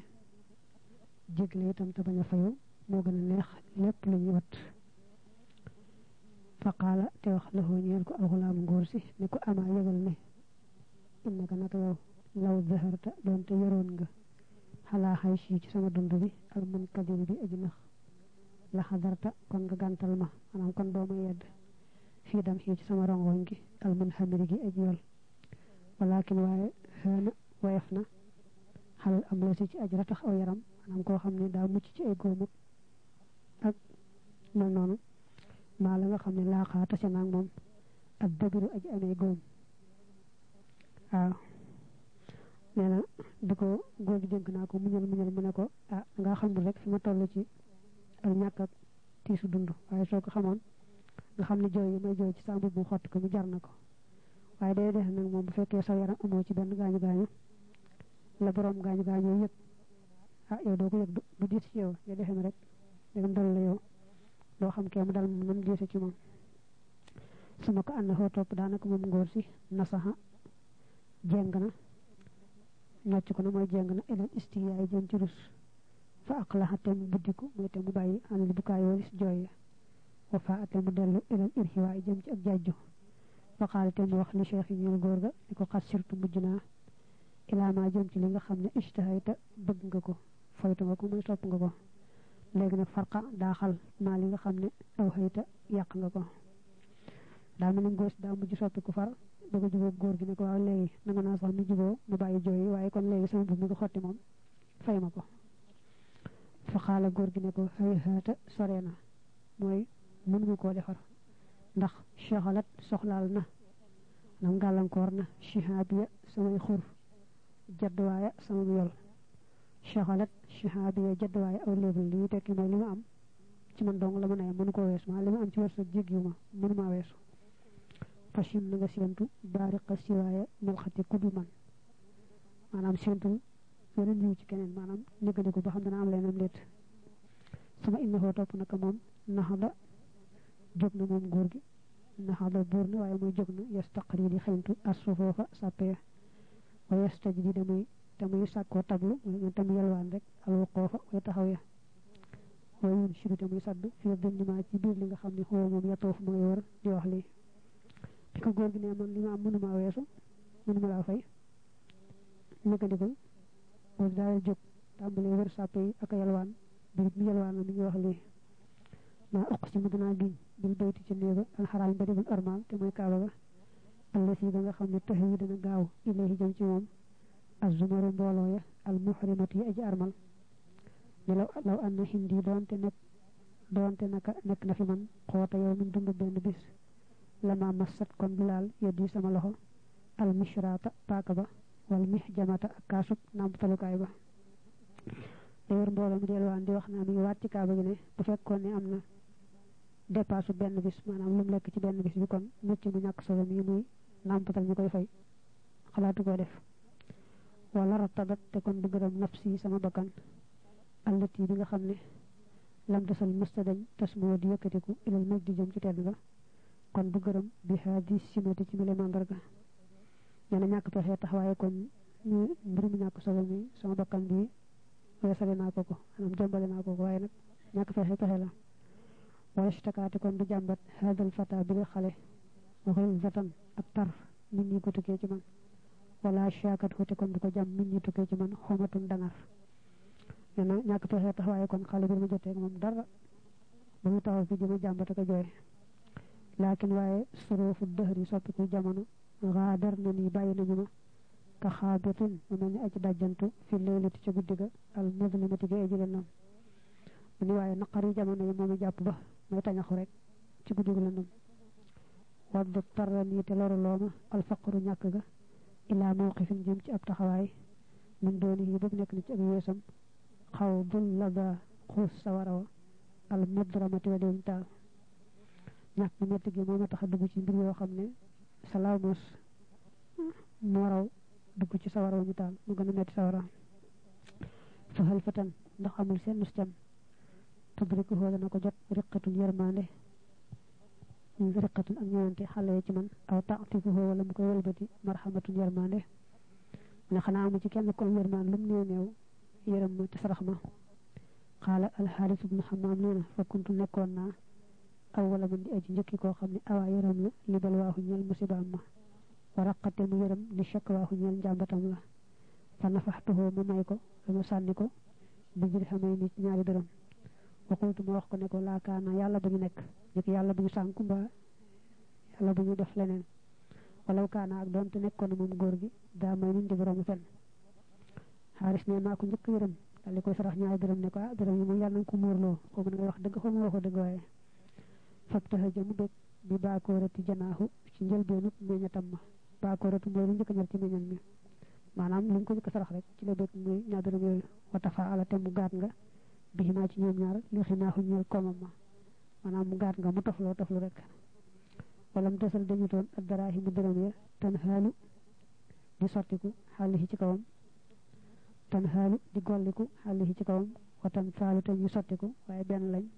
jéggale itam te bañ a fayu moo gën a neex lépp lu ñuy watt fa qala te wax la ho ñeel ko alxulaam ngóor si ne ko ama yëgal ne innaka naka yow law zaharta donte yoroon nga xalaa xay ci sama dund bi al munkadir bi aji nax la xadarta kon nga gàntal ma maanaam kon doo ma yedd fii dam xii ci sama rongoñ gi al munhamiri gi aji yol walakin waaye xëna woyof na xalal am la si ci aj ratax aw yaram maanaam koo xam ne daa mucc ci ay góomut ak mel noonu maa la nga xam ne laaxaa tase naag moom ak dabiru aji amee góom waaw nee na di ko góor gi dénk naa ko muñal muñal mu ne ko ah nga xamul rek fi ma toll ci ak ñàkk ak tiisu dund waaye soo ko xamoon nga xam ne jooy yi may jooy ci sa mbubb mu xotti ko mu jar na ko waaye day def nag moom bu fekkee sa yaram amoo ci benn gaañu gaañu la borom gaañu gaañu yëg ah yow doo ko yëg du diis ci yow nga defee rek dégam dal la yow doo xam kee mu dal moom nam diise ci moom su ma ko ànd xoo topp daanaka moom ngóor si nasaxa jeng na nocc ko na mooy jeng na ilal istiyaay jëm ci rus fa aqlaha te mu buddiku mooy te mu bàyyi anil bukaay walis jooy wa fa te mu dellu ilal irxiwaay jëm ci ak jajju fa xaal te mu wax li cheikh yi ñeel góor ga ni ko xas surtout mujj naa ilaa ma jëm ci li nga xam ne ishtahayta bëgg nga ko foytu nga ko muy sopp nga ko léegi nag farqa daa xal maa li nga xam ne aw xëyta yàq nga ko daa mel ni ngóos daa mujj soppi ku far bëgg a jubóo góor gi ne ko waaw léegi nanga naa sax mu jubóo mu bàyyi jooy waaye kon léegi sama bu mi nga xotti moom fay ma ko fa xaala góor gi ne ko xëy xaata sore na mooy mënuñu koo defar ndax soxalat soxlaal na nam gàllankoor na shihabiya samay xur jadduwaaya sama yol soxalat shihabiya jadduwaaya aw léebul li ñu tekki mooy li ma am ci man dong la ma ne mënu ko weesu ma li ma am ci wërsëg jéggiwu ma mënu maa weesu fashim na nga séentu baariqa siwaaya mulxati ku dul man maanaam séentul yeneen ñëw ci keneen maanaam néggandiku ba xam dana am leneen léet sama innaxoo topp naka moom naxada jóg na moom góor gi naxada buur na waaye mooy jóg na yastaqri di xeñtu asufoofa sàppee wa yastaj di damay tamuy sàkkoo tablu mooy tamu yalwaan rek alwaqoofa way taxaw ya way yun sidu tamuy sadd fii dëndimaa ci biir li nga xam ne xoo moom yatoof ma ngay wër di wax lii bi ko góor gi ne man li ma am mënuma weesu mënuma laa fay nekkandikul góor daal jóg tàmbalee wër sàppe yi ak yalwaan biir mi yalwaan mi ngi wax lii maa uq ci mu dinaa giñ bil bayti ci néega al xaraam bari bul armal te mooy kaaba ga alla si da nga xam ne tax yi dana gaaw ilayhi jëm ci moom azumaru mbooloo ya al muhrimat yi aji armal ne law law an na hindi doonte nekk doonte naka nekk na fi man xoota yow min dund benn bis lama massat kon du laal yeddi sama loxo al mishrata paaka ba wal mihjamata ak kaasub nàmpatalukaay ba day wër mbooloo mi delluwaan di wax naa mi ngi waat ci kaaba gi ne bu fekkoon ne am na dépasse benn bis maanaam lu mu lekk ci benn bis bi kon mucc mu ñàkk solo mi muy nàmpatal ñu koy fay xalaatu koo def wala rattabat te kon du gërëm nafsi sama bakkan allati bi nga xam ne lam tasal mësta dañ tas moo di yëkkatiku ilal maj di jëm ci tedd nga kon du gërëm bi haadi simati ci bile mandarga nee na ñàkk pexe tax waaye kon ñu mbir mu ñàkk solo mi sama bakkan bi weesale naa ko ko anam jombale naa ko ko waaye nag ñàkk pexe pexe la wala stakaati kon du jàmbat hadal fata bi nga xale waxil zatan ak tar nit ñi ko tukkee ci man wala shakat xote kon du ko jàm nit ñi tukkee ci man xomatun dangar nee na ñàkk pexe tax waaye kon xale bi ma jotee moom dara ba mu taxaw fi jëma jàmbat ak a jooy laakin waaye surufu dëhri soppiku jamono gaadar na ni bàyyi nañu ma ka xaabitin mu mel ni aji dajjantu fi leylati ca guddi ga al muslimati ga aji lëndam mu ni waaye naqari jamono yi moom i jàpp ba may tañaxu rek ci guddi gu lëndam wadd tarra nii te loru looma al faqru ñàkk ga ilaa mawqifin jëm ci ab taxawaay min dooni yi bëgg nekk na ci ak weesam xaw dul la ba xuus sawara wa al mudramati wa deeñ taal ñàkk bu metti gi moo ma tax a dugg ci mbir yoo xam ne salaaw mos moo raw dugg ci sawara wu ñu taal mu gën a metti sawara fa xal fatan ndax amul seen nus cam tudriku hoo dana ko jot riqatun yermande riqatun ak ñëwante xale ci man aw taatifu hoo wala mu koy wëlbati marhamatun yermande ne xanaa amu ci kenn ko yermande lu mu néew néew yërëm ma te sarax ma xaala alxaaris ibnu xamaam nee na fa kuntu nekkoon naa aw wala man di aji njëkki koo xam ne awaa yaram la li bal waaxu ñeel musibaam ma wa raqate mu yaram li chak waaxu ñeel njàmbatam la fa nafaxtuhoo mu may ko dama sànni ko bi jël xamay nit ñaari dërëm waxultu ma wax ko ne ko laakaana yàlla bu ñu nekk nit yàlla bu ñu sànku mbaa yàlla bu ñu def leneen walaw kaana ak doonte nekkoon moom góor gi daa may nit di borom fen xaaris ne maa ko njëkk yërëm daal di koy sarax ñaari dërëm ne ko ah dërëm yi moom yàlla nañ ko muurloo xaw ma ngay wax dëgg xaw ma waxoo dëgg waaye fab taxaja mu bég bi baakoorati janaaxu ci njëlbeenut meññatam ma baakooratu mooy lu njëkk ñor ci meññan mi maanaam lu ñu ko njëkk sarax rek ci la bég muy ñaar dërëm yooyu watafa ala te mu gaat nga bi maa ci ñoom ñaar li xinaaxu ñeel komam ma maanaam mu gaat nga mu tofloo toflu rek wala mu desal dañu toon ak daraahi mu dërëm ya tan xaalu di sottiku xaalihi ci kawam tan xaalu di golliku xaalihi ci kawam watan faalu te ñu sottiku waaye benn lañ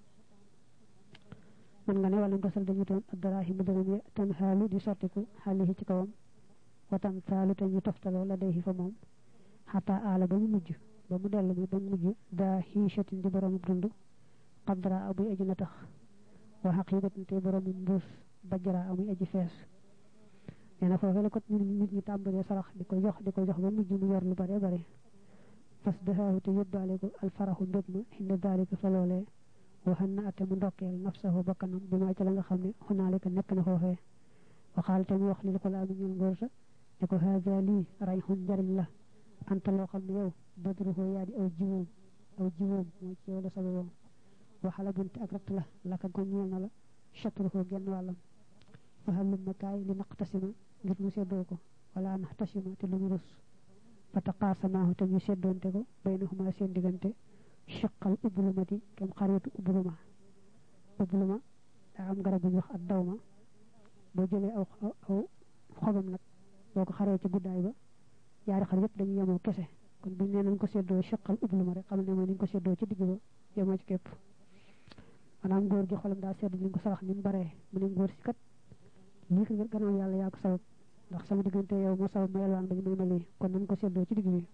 man nga ne wala mu desal dañu toon ak daraahi mu dërëm ya tan xaalu di sottiku xaalihi ci kawam watan faalu te ñu toftaloo la day fa moom xataa aala ba mu mujj ba mu dellu mi ba mu mujj daa xiichatin di borom dund xadra abuy aji na tax wa xaqiibatin te borom mbuus bajara amuy aji fees nee na foofee la ko nit ñi tàmbalee sarax di ko jox di ko jox ba mujj mu yor lu bare bare fas daxaahu te yóbbaale ko alfaraxu mbég ma xinde daalika fa loolee waxan na ate mu ndokkeel nafsahu bakkanam bi maa ci la nga xam ne xunaalika nekk na foofee waxaal te mu wax lil xulaami ñul ngóor sa ne ko haada lii ray xun njariñ la anta loo xam ne yow badruhu yaa di aw jiwoom aw jiwoom mooy ci yow la sababoom waxala bunte ak ratt la laka goññeel na la chatruhu genn wàllam waxalum ma kaay li naqtasima ngir mu seddoo ko wala naxtasima te lu mu rus fa taqaasamaahu te ñu seddoonte ko baynahuma seen diggante chiqal ublumati kem xaritu ubluma ubluma daa am garab bu ñu wax ak dawma boo jëlee aw aw xobam nag boo ko xaree ci guddaay ba yaari xar yëpp dañuy yemoo kese kon buñ nee nañ ko seddoo chiqal ubluma rek xam ne mooy ni ñu ko seddoo ci digg ba yemoo ci képp maanaam góor gi xolam daa sedd li nga ko sarax ni mu baree mu ne góor si kat lii ko gannaaw yàlla yaa ko sabab ndax sama diggante yow moo sabab ma yelwaan ba ñu may ma lii kon nañ ko seddoo ci digg bi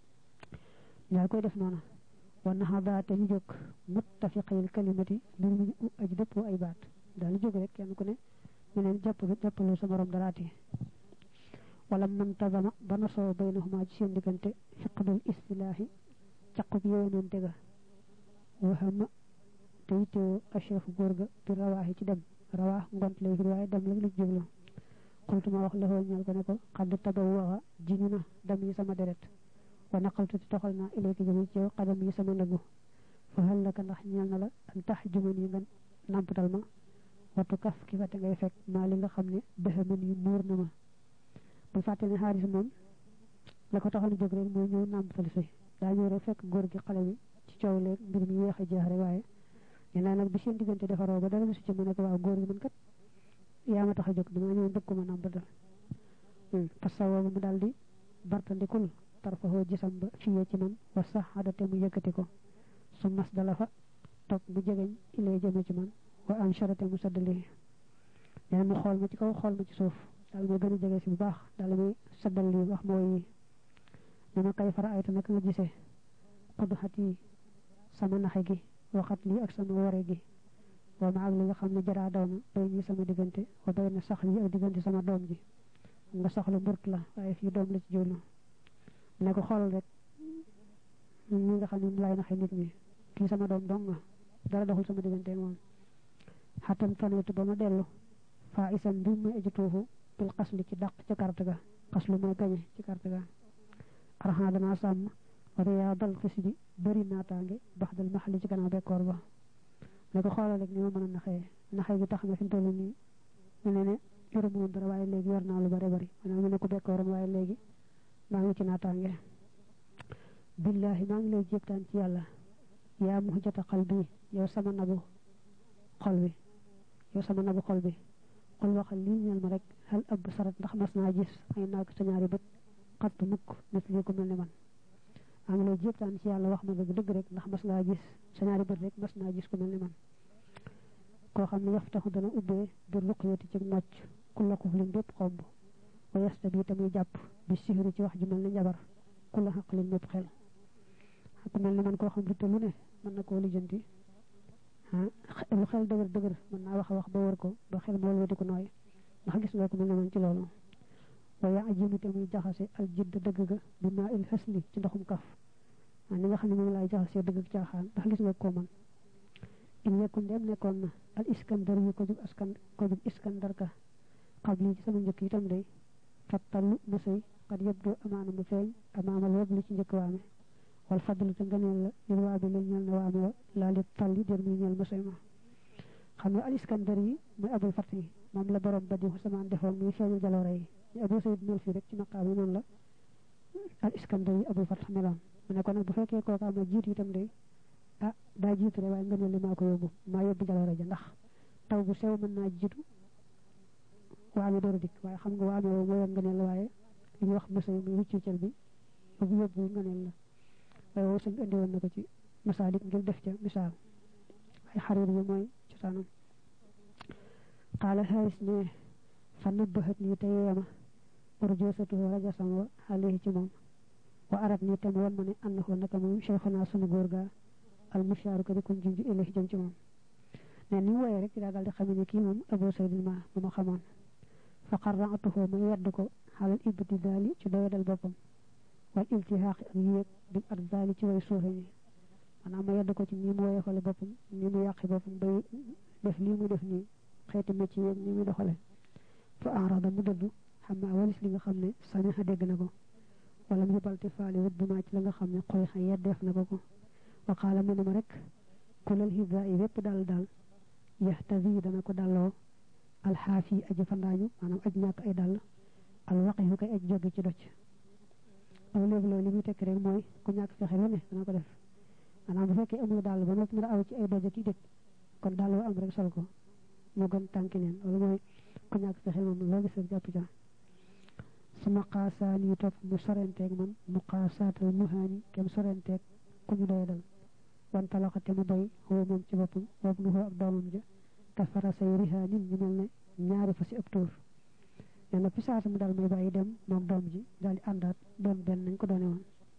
ñaar koy def noona wan na xadaa te ñu jóg muttafiqil kalimati mbir mu ñu aji dëppoo ay baat daal jóg rek kenn ku ne ñu leen jàpp jàppaloo sa morom daraati wala man tazama ba nasoo baynahuma ci seen diggante fiqdul istilaahi caqub yowenoonte ga waxama te yittewoo achefu góor ga bi rawaaxi ci dem rawaax ngont lay firi waaye dem la lu jublu xultuma wax la xool ñal ko ne ko xadd tabaw waxa jiñu na dam yi sama deret wa naqaltu ti toxal naa ilayki jëme ci yow xadam yi sama nagu fa hal laka ndax ñeel na la an tax juman yi nga nàmpatal ma wattu kaf ki fa te ngay fekk maa li nga xam ne dëxaman yi muur na ma bu fàtte ne xaaris moom la ko taxal jóg rek mooy ñëw nàmpatal si daa ñëw rek fekk góor gi xale bi ci coow leeg mbir mi yéex a jeex rek waaye ñeneen nag bi seen diggante defaroo ba dara su ci mu ne ko waaw góor gi man kat yaa ma tax a jóg dama ñëw dëkk ko ma nàmpatal parce que boobu mu daal di bartandikul tarfaxoo gisam ba fiyee ci man wa sax adate mu yëkkati ko su mas dala fa toog mu jegeñ ilee jëme ci man wa ansharate mu saddali ñeneen mu xool ma ci kaw xool ma ci suuf daal may gën a jege si bu baax daal may saddal lii wax mooy yi ne ma kay fara ayta nag nga gisee xudduxat yi sama naxe gi waxat lii ak sama ware gi wa ma ak li nga xam ne jaraa daw na bay ñi sama diggante wa bay na sax li ak diggante sama doom ji nga soxla mburt la waaye fii doom la ci jollu ne ko xoolal rek ñi nga xam ne mu lay naxe nit ñi kii sama doom dong nga dara doxul sama diggante moom xatan faneetu ba ma dellu faa isan bi muy aji tuufu bil xasli ci dàq ca carte ga xaslu mooy gañe ci carte ga arxan danaa sàmm wariyaa dal xis bi bëri naataange bax dal maxali ci gannaaw bekkoor ba ne ko xoolal rek ni ma mën a naxee naxee gi tax na fi mu toll nii mu ne ne yoru moom dara waaye léegi yor naa lu bare bari maanaam mu ne ko bekkooram waaye léegi maa ngi ci naataange billaahi maa ngi lay jéegtaan ci yàlla yaa muhjata xal bi yow sama nabu xol bi yow sama nabu xol bi xol waxal lii ñeel ma rek xel ab sarat ndax mas naa gis ay naag sa ñaari bët xatt mukk nit lii ko mel ni man maa ngi lay jéegtaan ci yàlla wax ma dëgg dëgg rek ndax mas ngaa gis sa ñaari bët rek mas naa gis ko mel ni man koo xam ne yaftaxu dana ubbee bir ruqyati ci mocc ku la kuflin bépp xomb wa yasta bi tamuy jàpp bi sihri ci wax ju mel ni njabar ku la xaqlin bépp xel ku mel ni man koo xam lu te lu ne mën na koo lijjanti lu xel dëgër dëgër mën naa wax a wax ba wër ko ba xel mo wëti ko nooy ndax gis nga ko mu ngi ci loolu wa ya ajibu te muy jaxase al jidd dëgg ga bi ma il hasli ci ndoxum kaf ni nga xam ne moom laay jaxase dëgg ak caaxaan ndax gis nga ko man in yakun dem nekkoon na al iskandar yu ko jug askan ko jug iskandar ka qabli ci sama njëkk itam day fattalu musay qad yabdu amaana mu feeñ amaama wab li ci njëkk waame wal fadlu te nganeel la li waabi la ñal na waame wa laa li talli der muy ñal musay ma xam nga al iskandar yi muy abul fatih moom la borom ba di xusamaan defoon muy feeñu jaloore yi ñu abu sayid mel fii rek ci maqaam yi noonu la al iskandar yi abul fatih meloon mu ne ko nag bu fekkee kooku am na jiitu itam day ah daa jiitu rek waaye ngëneel li maa ko yóbbu maa yóbbu jaloore ja ndax taw bu sew mën naa jiitu waame door a dikk waaye xam nga waame woo mooy ngëneel la waaye li ñuy wax mësay muy wiccu cël bi bu yóbbu ngëneel la waaye woo sëñ indi woon na ko ci masaalik ngir def ca misaal ay xarir yi mooy cosaanam qaala xaaris ne fa nabbahat nii te yeema urjoosatuhu rajasam wa alayhi ci moom wa arat nii te mu won ma ne annahu naka moom cheikhuna sunu góor gaa al mushaaru ko di kon junj ilahi jëm ci moom ne ni mu woyee rek ci daa daal di xam ne kii moom abu saydin ma bu ma xamoon fa qarra'tuhu ma yedd ko xalal ibtidaali ci doyadal boppam wal iltihaaq ak yéeg bil ardaali ci way suufe ñi maanaam ma yedd ko ci nii mu woyee xole boppam nii mu yàqi boppam bay def lii mu def nii xeeti mécc yéeg nii muy doxale fa arada mu dëddu xam naa walis li nga xam ne samiha dégg na ko wala mu yóbbalte faali wut bu maa ci la nga xam ne xoy xa yeddeef na ko ko wa qaala mu ne ma rek kulal hidaa yi wépp daal daal yahtadi dana ko dalloo alxaafi aji fandaañu maanaam aj ñàkk ay dàll alwaqi yu koy aj jóge ci docc aw léegi loolu li muy tekk rek mooy ku ñàkk fexe lu ne dana ko def maanaam bu fekkee amul dàll ba noppi nar aw ci ay doj ak i dëkk kon dàll wa am rek sol ko mu gën tànki neen loolu mooy ku ñàkk fexe moom loo gis rek jàpp ca su maqaasaan yi topp mu sorenteeg man mu qaasaatal muhaani kem sorenteeg ku ñu doy dal wante loxate mu doy xoo moom ci boppam boobu nu xoo ak doomam ja kafara say rihaanin ñu mel ne ñaari fa si ëpp tuur nee na pisaasa mu dal may bàyyi dem moom doom ji daal di àndaat doon benn nañ ko doone woon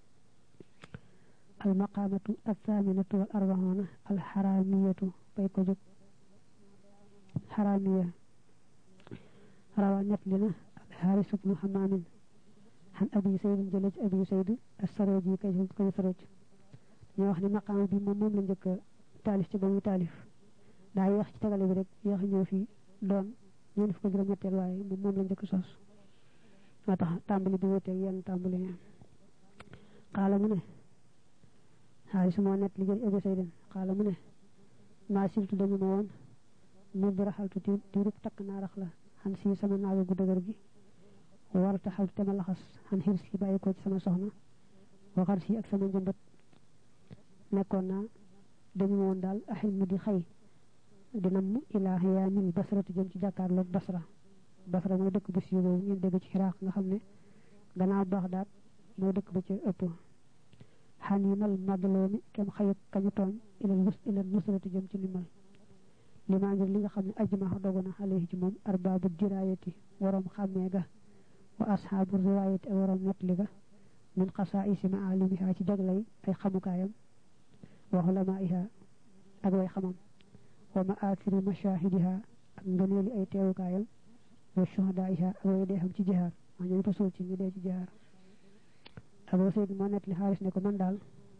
al maqaamatu athaaminatu wal arbaxoona al xaraamiyatu bay ko jóg xaraamiya rawaa ñett li na al xaaris ibnu xamaamin xan abi sayd jële ci abi sayd as sarooj yi kay koy sarooj ñoo wax ni maqaama bi moom moom la njëkk taalif ci ba muy taalif daa yeex ci tegale bi rek yeex ñëw fii doon ñeen fi ko juróom ñetteel waaye moom moom la njëkk sos moo tax tàmbali bi wuteeg yenn tàmbali xaala mu ne xaalis moo net li jël abi saydin xaala mu ne maa siltu dañu ma woon mu bi raxaltu ti diirub takk naa rax la xan si sama naaga gu dëgër gi war taxaltu te ma laxas xan xirs ki bàyyi ko ci sama soxna waxar si ak sama njëmbat nekkoon naa dañu woon daal axil mu di xëy dina mu ilaa xiyaamil basrati jëm ci jàkkaarloog basra basra mooy dëkk bu siiw boobu ngeen dégg ci xiraaq nga xam ne gannaaw Baxdaad mooy dëkk ba ci ëpp xan yi nal madloomi kem xëyuk kañu tooñ ilal mus ilal nusrati jëm ci limal li maa ngir li nga xam ne ajma dogu na alayhi ci moom arbaabu jiraayati waroom xàmmee ga wa ashaabu riwaayati ay waroom nettali ga min xasaa'isi ma'aalimiha ci jaglay ay xamukaayam wa ulamaa'iha ak way xamam wa ma'athiri mashaahidiha ak ngëneeli ay teewukaayam wa shuhadaa'iha ak way dee xam ci jihaar maa ñooy fasul ci ñu dee ci jihaar Abu Sayd moo net li xaaris ne ko man daal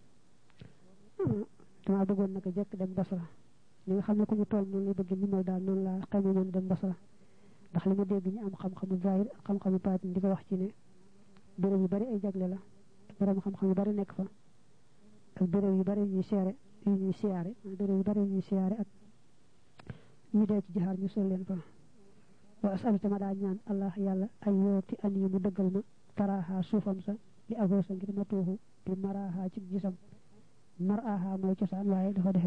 dama bëggoon naka jekk dem Basra li nga xam ne ku ñu toll noonu lay bëgg limal daal noonu laa xamee moom dem Basra ndax li ma dégg ñu am xam-xamu zahir ak xam-xamu baatin di ko wax ci ne béréb yu bari ay jagle la borom xam-xam yu bari nekk fa ak béréb yu bari ñuy seere yu ñuy siyaare béréb yu bari ñuy siyaare ak ñu dee ci jihaar ñu sol leen fa wa asalu tama daa ñaan allah yàlla ay yooti an yi mu dëggal ma taraaha suufam sa li aboo sa ngir ma tuuxu bi maraaha ci gisam maraaha mooy cosaan waaye dafa def